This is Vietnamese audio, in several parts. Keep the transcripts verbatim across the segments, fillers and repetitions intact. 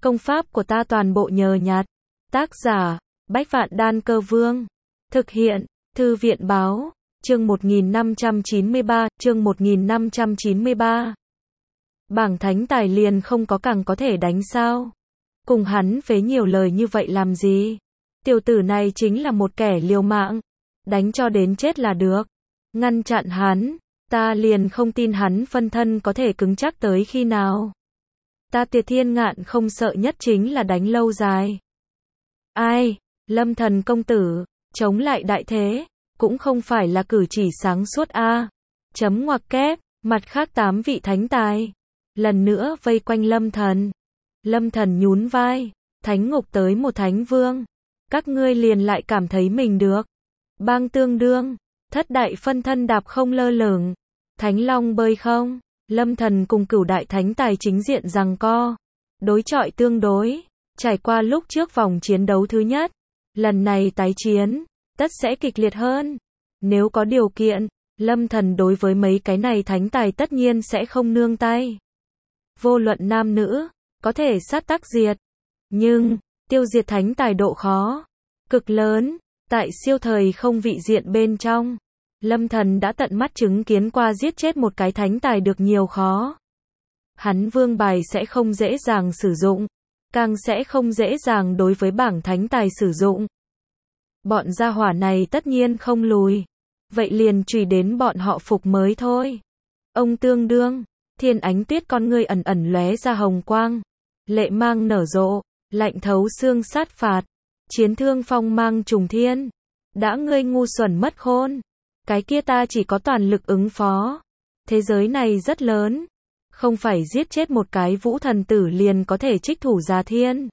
Công pháp của ta toàn bộ nhờ nhặt. Tác giả, Bách Vạn Đan Cơ Vương. Thực hiện, Thư viện Báo. Chương một nghìn năm trăm chín mươi ba, chương một nghìn năm trăm chín mươi ba. Bảng thánh tài liền không có càng có thể đánh sao? Cùng hắn phế nhiều lời như vậy làm gì? Tiểu tử này chính là một kẻ liều mạng. Đánh cho đến chết là được. Ngăn chặn hắn, ta liền không tin hắn phân thân có thể cứng chắc tới khi nào. Ta Tiệt Thiên Ngạn không sợ nhất chính là đánh lâu dài. Ai, Lâm Thần công tử, chống lại đại thế, cũng không phải là cử chỉ sáng suốt a. Chấm ngoặc kép, mặt khác tám vị thánh tài. Lần nữa vây quanh Lâm Thần. Lâm Thần nhún vai, thánh ngục tới một thánh vương. Các ngươi liền lại cảm thấy mình được. Bang tương đương, thất đại phân thân đạp không lơ lửng. Thánh long bơi không, Lâm Thần cùng cửu đại thánh tài chính diện giằng co. Đối chọi tương đối, trải qua lúc trước vòng chiến đấu thứ nhất. Lần này tái chiến, tất sẽ kịch liệt hơn. Nếu có điều kiện, Lâm Thần đối với mấy cái này thánh tài tất nhiên sẽ không nương tay. Vô luận nam nữ, có thể sát tác diệt. Nhưng, tiêu diệt thánh tài độ khó cực lớn, tại siêu thời không vị diện bên trong. Lâm Thần đã tận mắt chứng kiến qua giết chết một cái thánh tài được nhiều khó. Hắn vương bài sẽ không dễ dàng sử dụng, càng sẽ không dễ dàng đối với bảng thánh tài sử dụng. Bọn gia hỏa này tất nhiên không lùi, vậy liền truy đến bọn họ phục mới thôi. Ông tương đương, Thiên Ánh Tuyết con ngươi ẩn ẩn lóe ra hồng quang, lệ mang nở rộ, lạnh thấu xương sát phạt, chiến thương phong mang trùng thiên. Đã ngươi ngu xuẩn mất khôn, cái kia ta chỉ có toàn lực ứng phó. Thế giới này rất lớn, không phải giết chết một cái vũ thần tử liền có thể trích thủ giá thiên.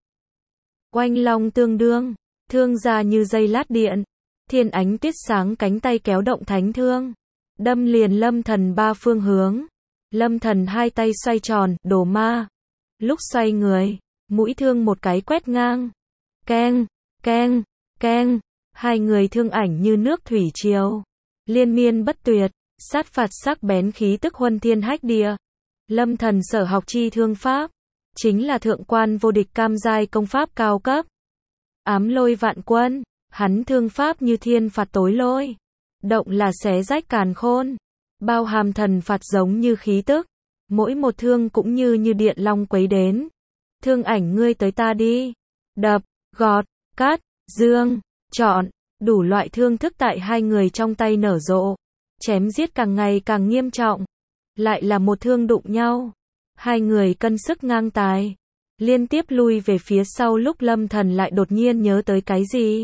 Oanh long tương đương, thương ra như dây lát điện. Thiên Ánh Tuyết sáng cánh tay kéo động thánh thương, đâm liền Lâm Thần ba phương hướng. Lâm Thần hai tay xoay tròn, đồ ma. Lúc xoay người, mũi thương một cái quét ngang. Keng, keng, keng. Hai người thương ảnh như nước thủy triều, liên miên bất tuyệt, sát phạt sắc bén khí tức huân thiên hách địa. Lâm Thần sở học chi thương pháp, chính là thượng quan vô địch cam giai công pháp cao cấp. Ám lôi vạn quân, hắn thương pháp như thiên phạt tối lôi, động là xé rách càn khôn, bao hàm thần phạt giống như khí tức, mỗi một thương cũng như như điện long quấy đến. Thương ảnh ngươi tới ta đi, đập, gọt, cắt, dương, chọn, đủ loại thương thức tại hai người trong tay nở rộ, chém giết càng ngày càng nghiêm trọng. Lại là một thương đụng nhau, hai người cân sức ngang tài, liên tiếp lui về phía sau lúc Lâm Thần lại đột nhiên nhớ tới cái gì.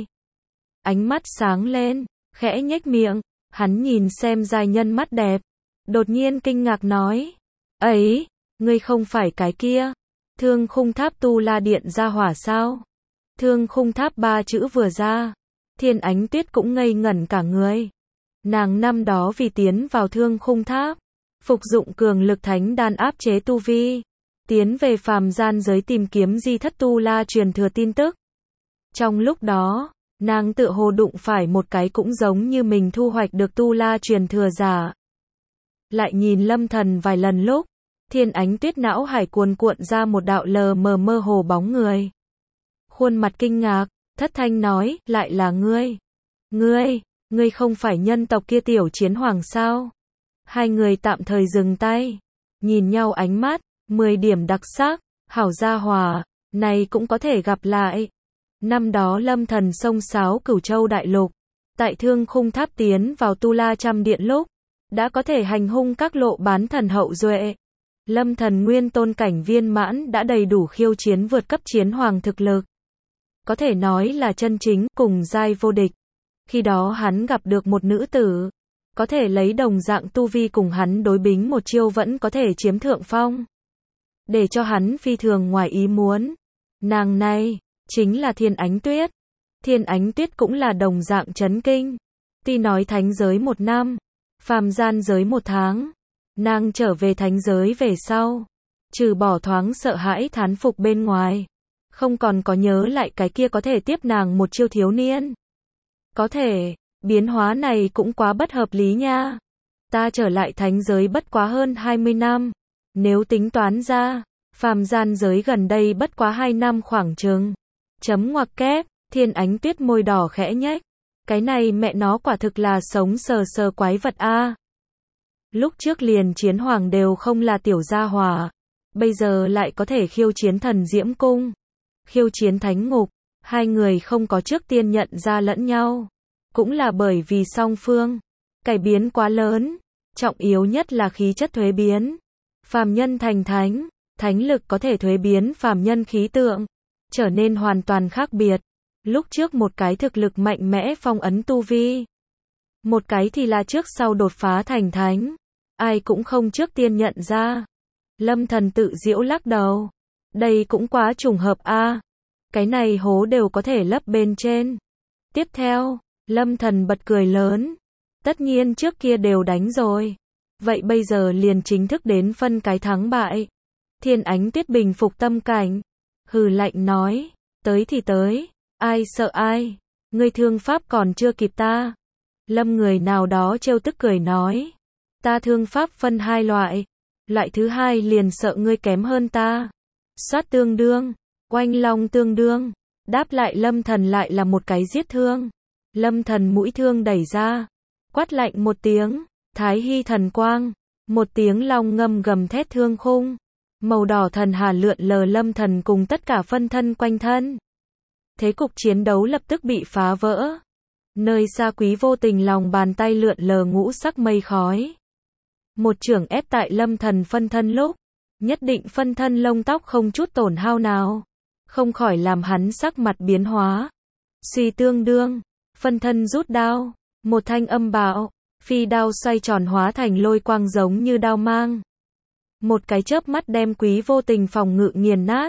Ánh mắt sáng lên, khẽ nhếch miệng, hắn nhìn xem giai nhân mắt đẹp, đột nhiên kinh ngạc nói, ấy, ngươi không phải cái kia, Thương Khung Tháp Tu La Điện ra hỏa sao? Thương Khung Tháp ba chữ vừa ra, Thiên Ánh Tuyết cũng ngây ngẩn cả người. Nàng năm đó vì tiến vào Thương Khung Tháp, phục dụng cường lực thánh đan áp chế tu vi, tiến về phàm gian giới tìm kiếm di thất Tu La truyền thừa tin tức. Trong lúc đó, nàng tựa hồ đụng phải một cái cũng giống như mình thu hoạch được Tu La truyền thừa giả. Lại nhìn Lâm Thần vài lần lúc, Thiên Ánh Tuyết não hải cuồn cuộn ra một đạo lờ mờ mơ hồ bóng người. Khuôn mặt kinh ngạc, thất thanh nói, lại là ngươi. Ngươi, ngươi không phải nhân tộc kia tiểu chiến hoàng sao? Hai người tạm thời dừng tay, nhìn nhau ánh mắt, mười điểm đặc sắc, hảo gia hòa, này cũng có thể gặp lại. Năm đó Lâm Thần xông xáo Cửu Châu đại lục, tại Thương Khung Tháp tiến vào Tu La Trăm Điện lúc, đã có thể hành hung các lộ bán thần hậu duệ. Lâm Thần nguyên tôn cảnh viên mãn đã đầy đủ khiêu chiến vượt cấp chiến hoàng thực lực. Có thể nói là chân chính cùng giai vô địch. Khi đó hắn gặp được một nữ tử, có thể lấy đồng dạng tu vi cùng hắn đối bính một chiêu vẫn có thể chiếm thượng phong. Để cho hắn phi thường ngoài ý muốn. Nàng này, chính là Thiên Ánh Tuyết. Thiên Ánh Tuyết cũng là đồng dạng chấn kinh. Tuy nói thánh giới một năm, phàm gian giới một tháng. Nàng trở về thánh giới về sau, trừ bỏ thoáng sợ hãi thán phục bên ngoài, không còn có nhớ lại cái kia có thể tiếp nàng một chiêu thiếu niên. Có thể, biến hóa này cũng quá bất hợp lý nha. Ta trở lại thánh giới bất quá hơn hai mươi năm, nếu tính toán ra, Phàm gian giới gần đây bất quá hai năm khoảng chừng. Chấm ngoặc kép, Thiên Ánh Tuyết môi đỏ khẽ nhếch. Cái này mẹ nó quả thực là sống sờ sờ quái vật a. Lúc trước liền chiến hoàng đều không là tiểu gia hỏa, bây giờ lại có thể khiêu chiến thần diễm cung, khiêu chiến thánh ngục, hai người không có trước tiên nhận ra lẫn nhau, cũng là bởi vì song phương cải biến quá lớn, trọng yếu nhất là khí chất thuế biến. Phàm nhân thành thánh, thánh lực có thể thuế biến phàm nhân khí tượng, trở nên hoàn toàn khác biệt. Lúc trước một cái thực lực mạnh mẽ phong ấn tu vi, một cái thì là trước sau đột phá thành thánh, ai cũng không trước tiên nhận ra. Lâm Thần tự giễu lắc đầu, đây cũng quá trùng hợp a, cái này hố đều có thể lấp bên trên. Tiếp theo, Lâm Thần bật cười lớn, tất nhiên trước kia đều đánh rồi, vậy bây giờ liền chính thức đến phân cái thắng bại. Thiên Ánh Tuyết bình phục tâm cảnh, hừ lạnh nói, tới thì tới, ai sợ ai, ngươi thương pháp còn chưa kịp ta. Lâm người nào đó trêu tức cười nói, ta thương pháp phân hai loại, loại thứ hai liền sợ ngươi kém hơn ta. Xoát tương đương, oanh long tương đương, đáp lại Lâm Thần lại là một cái giết thương. Lâm Thần mũi thương đẩy ra, quát lạnh một tiếng, Thái Hy thần quang, một tiếng long ngâm gầm thét thương khung, màu đỏ thần hà lượn lờ Lâm Thần cùng tất cả phân thân quanh thân. Thế cục chiến đấu lập tức bị phá vỡ. Nơi xa Quý Vô Tình lòng bàn tay lượn lờ ngũ sắc mây khói. Một chưởng ép tại Lâm Thần phân thân lúc, nhất định phân thân lông tóc không chút tổn hao nào, không khỏi làm hắn sắc mặt biến hóa. Suy tương đương, phân thân rút đao, một thanh âm bạo, phi đao xoay tròn hóa thành lôi quang giống như đao mang. Một cái chớp mắt đem Quý Vô Tình phòng ngự nghiền nát,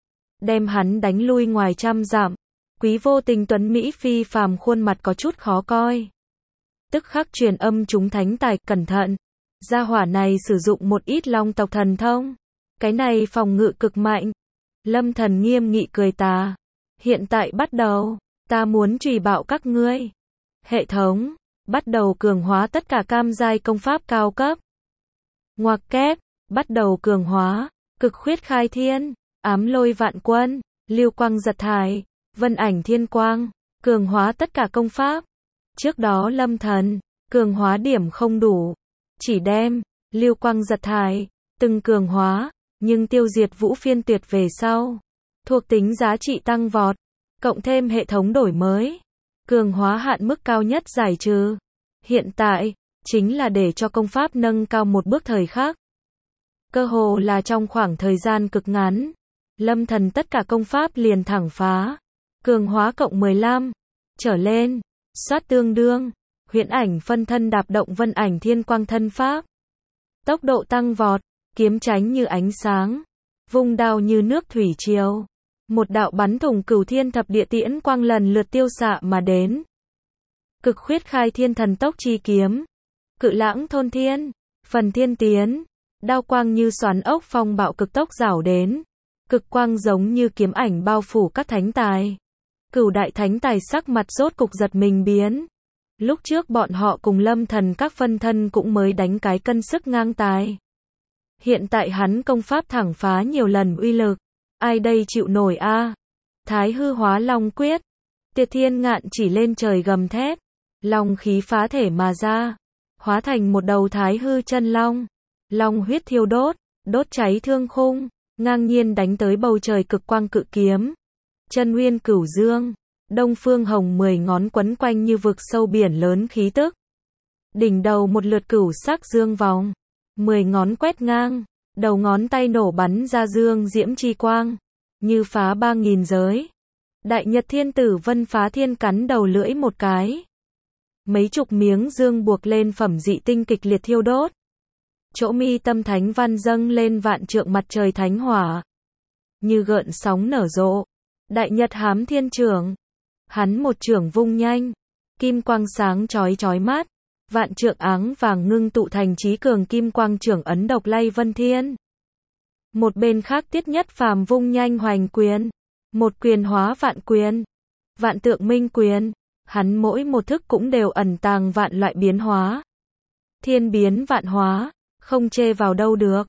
đem hắn đánh lui ngoài trăm dặm. Quý Vô Tình tuấn mỹ phi phàm khuôn mặt có chút khó coi. Tức khắc truyền âm chúng thánh tài, cẩn thận. Gia hỏa này sử dụng một ít long tộc thần thông. Cái này phòng ngự cực mạnh. Lâm Thần nghiêm nghị cười tà. Hiện tại bắt đầu, ta muốn trùy bạo các ngươi. Hệ thống, bắt đầu cường hóa tất cả cam giai công pháp cao cấp. Ngoặc kép, bắt đầu cường hóa, cực khuyết khai thiên, ám lôi vạn quân, lưu quang giật thải, vân ảnh thiên quang, cường hóa tất cả công pháp. Trước đó Lâm Thần, cường hóa điểm không đủ, chỉ đem, lưu quang giật thải, từng cường hóa, nhưng tiêu diệt vũ phiên tuyệt về sau. Thuộc tính giá trị tăng vọt, cộng thêm hệ thống đổi mới, cường hóa hạn mức cao nhất giải trừ. Hiện tại, chính là để cho công pháp nâng cao một bước thời khắc. Cơ hồ là trong khoảng thời gian cực ngắn, Lâm Thần tất cả công pháp liền thẳng phá. Cường hóa cộng mười lăm, trở lên, xoát tương đương, huyễn ảnh phân thân đạp động vân ảnh thiên quang thân pháp. Tốc độ tăng vọt, kiếm tránh như ánh sáng, vung đao như nước thủy triều. Một đạo bắn thủng cửu thiên thập địa tiễn quang lần lượt tiêu xạ mà đến. Cực khuyết khai thiên thần tốc chi kiếm, cự lãng thôn thiên, phần thiên tiến, đao quang như xoắn ốc phong bạo cực tốc rảo đến. Cực quang giống như kiếm ảnh bao phủ các thánh tài. Cửu đại thánh tài sắc mặt rốt cục giật mình biến. Lúc trước bọn họ cùng Lâm Thần các phân thân cũng mới đánh cái cân sức ngang tài. Hiện tại hắn công pháp thẳng phá nhiều lần uy lực. Ai đây chịu nổi a? À? Thái hư hóa long quyết. Tiệt thiên ngạn chỉ lên trời gầm thét. Long khí phá thể mà ra. Hóa thành một đầu thái hư chân long. Long huyết thiêu đốt, đốt cháy thương khung. Ngang nhiên đánh tới bầu trời cực quang cự kiếm. Chân nguyên cửu dương, đông phương hồng mười ngón quấn quanh như vực sâu biển lớn khí tức. Đỉnh đầu một lượt cửu sắc dương vòng, mười ngón quét ngang, đầu ngón tay nổ bắn ra dương diễm chi quang, như phá ba nghìn giới. Đại Nhật Thiên Tử Vân Phá Thiên cắn đầu lưỡi một cái. Mấy chục miếng dương buộc lên phẩm dị tinh kịch liệt thiêu đốt. Chỗ mi tâm thánh văn dâng lên vạn trượng mặt trời thánh hỏa, như gợn sóng nở rộ. Đại Nhật Hám Thiên Trưởng, hắn một trưởng vung nhanh, kim quang sáng chói chói mắt, vạn trượng áng vàng ngưng tụ thành chí cường kim quang trưởng ấn độc lay vân thiên. Một bên khác Tiết Nhất Phàm vung nhanh hoành quyền, một quyền hóa vạn quyền, vạn tượng minh quyền, hắn mỗi một thức cũng đều ẩn tàng vạn loại biến hóa. Thiên biến vạn hóa, không chê vào đâu được.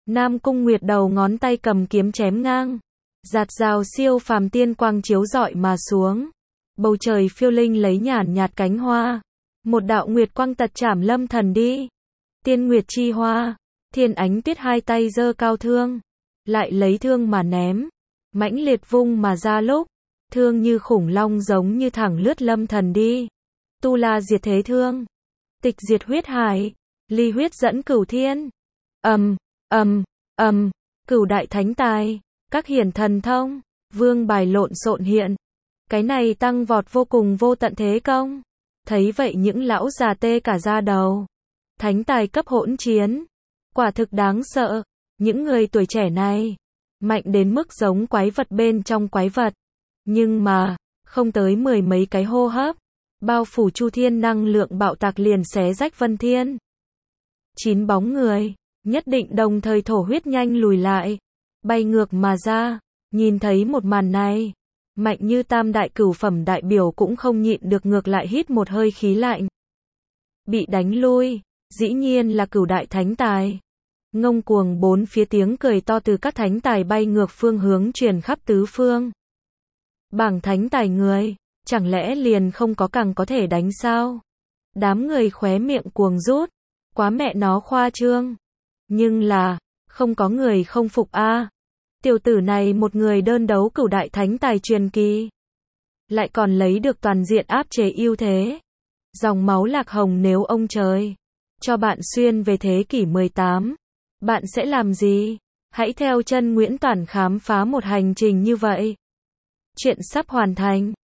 Nam Cung Nguyệt đầu ngón tay cầm kiếm chém ngang. Giạt rào siêu phàm tiên quang chiếu rọi mà xuống. Bầu trời phiêu linh lấy nhàn nhạt cánh hoa. Một đạo nguyệt quang tật chảm lâm thần đi. Tiên nguyệt chi hoa. Thiên Ánh Tuyết hai tay giơ cao thương. Lại lấy thương mà ném. Mãnh liệt vung mà ra lúc. Thương như khủng long giống như thẳng lướt lâm thần đi. Tu la diệt thế thương. Tịch diệt huyết hải. Ly huyết dẫn cửu thiên. Ầm, ầm, ầm. Cửu đại thánh tài. Các hiển thần thông. Vương bài lộn xộn hiện. Cái này tăng vọt vô cùng vô tận thế công. Thấy vậy những lão già tê cả da đầu. Thánh tài cấp hỗn chiến. Quả thực đáng sợ. Những người tuổi trẻ này. Mạnh đến mức giống quái vật bên trong quái vật. Nhưng mà, không tới mười mấy cái hô hấp. Bao phủ chu thiên năng lượng bạo tạc liền xé rách vân thiên. Chín bóng người. Nhất định đồng thời thổ huyết nhanh lùi lại. Bay ngược mà ra. Nhìn thấy một màn này. Mạnh như tam đại cửu phẩm đại biểu cũng không nhịn được ngược lại hít một hơi khí lạnh. Bị đánh lui. Dĩ nhiên là cửu đại thánh tài. Ngông cuồng bốn phía tiếng cười to từ các thánh tài bay ngược phương hướng truyền khắp tứ phương. Bảng thánh tài người. Chẳng lẽ liền không có càng có thể đánh sao? Đám người khóe miệng cuồng rút. Quá mẹ nó khoa trương. Nhưng là, không có người không phục a. Tiểu tử này một người đơn đấu cửu đại thánh tài truyền kỳ. Lại còn lấy được toàn diện áp chế ưu thế. Dòng máu lạc hồng nếu ông trời cho bạn xuyên về thế kỷ mười tám. Bạn sẽ làm gì? Hãy theo chân Nguyễn Toản khám phá một hành trình như vậy. Chuyện sắp hoàn thành.